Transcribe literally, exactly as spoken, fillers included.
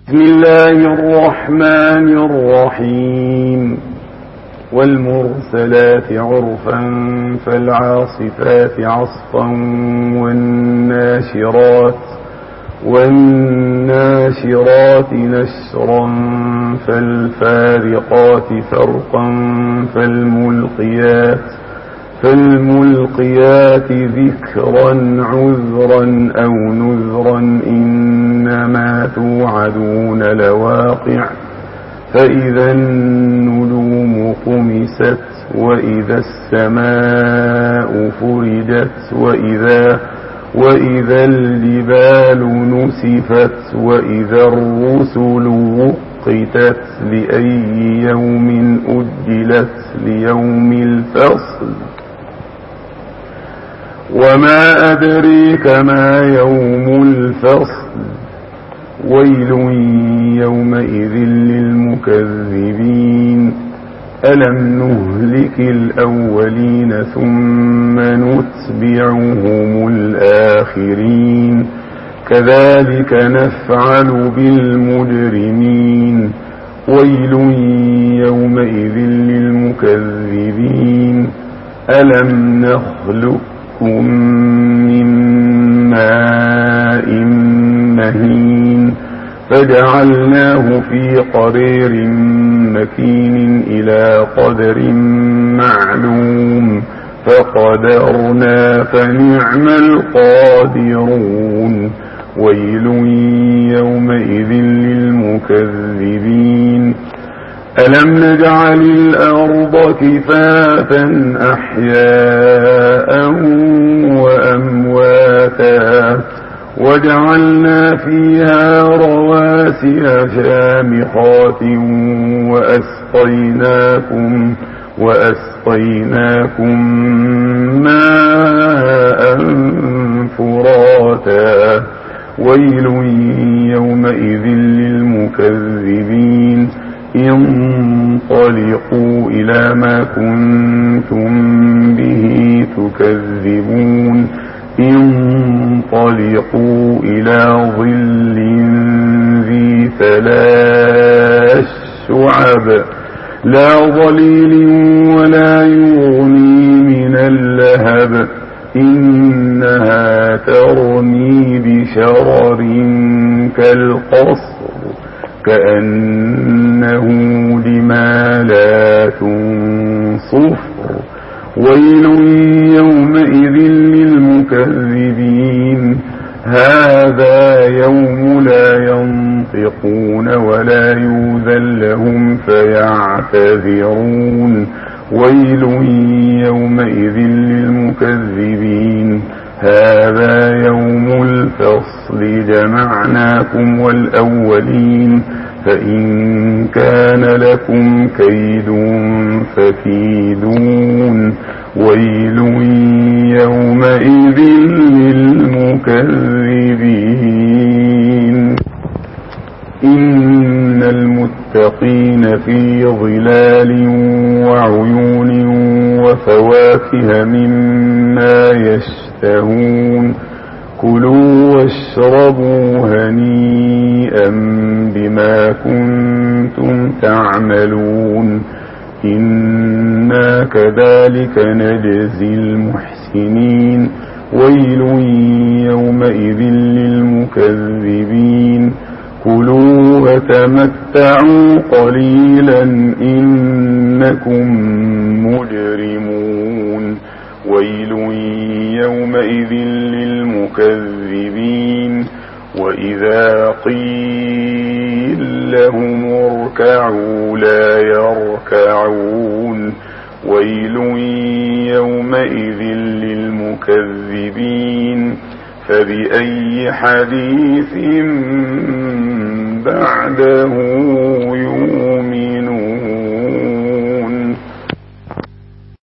بسم الله الرحمن الرحيم والمرسلات عرفا فالعاصفات عصفا والناشرات والناشرات نشرا فالفارقات فرقا فالملقيات فالملقيات ذكرا عذرا أو نذرا إنما توعدون لواقع فإذا النجوم طمست وإذا السماء فرجت وإذا وإذا الجبال نسفت وإذا الرسل وقتت لأي يوم أجلت ليوم الفصل وما أدريك ما يوم الفصل ويل يومئذ للمكذبين ألم نهلك الأولين ثم نتبعهم الآخرين كذلك نفعل بالمجرمين ويل يومئذ للمكذبين ألم نخلقكم من ماء مهين فجعلناه في قرير مكين إلى قدر معلوم فقدرنا فنعم القادرون ويل يومئذ للمكذبين ألم نجعل الأرض كفاتا أحياء وأمواتا وجعلنا فيها رواسي شامخات وأسقيناكم وأسقيناكم ماء فراتا ويل يومئذ للمكذبين انطلقوا إلى ما كنتم به تكذبون انطلقوا إلى ظل ذي ثلاث شعب لا ظليل ولا يغني من اللهب إنها ترمي بشرر كالقصر كأنه جمالات صفر ويل يومئذ للمكذبين هذا يوم لا ينطقون ولا يؤذن لهم فيعتذرون ويل يومئذ للمكذبين هذا يوم الفصل جمعناكم والأولين فإن كان لكم كيد فكيدون ويل يومئذ للمكذبين إن المتقين في ظلال وعيون وفواكه مما يشتهون كلوا واشربوا هنيئا بما كنتم تعملون إنا كذلك نجزي المحسنين ويل يومئذ للمكذبين كلوا وتمتعوا قليلا إنكم مجرمون ويل يومئذ للمكذبين وإذا قيل لهم اركعوا لا يركعون ويل يومئذ للمكذبين فبأي حديث بعده يؤمنون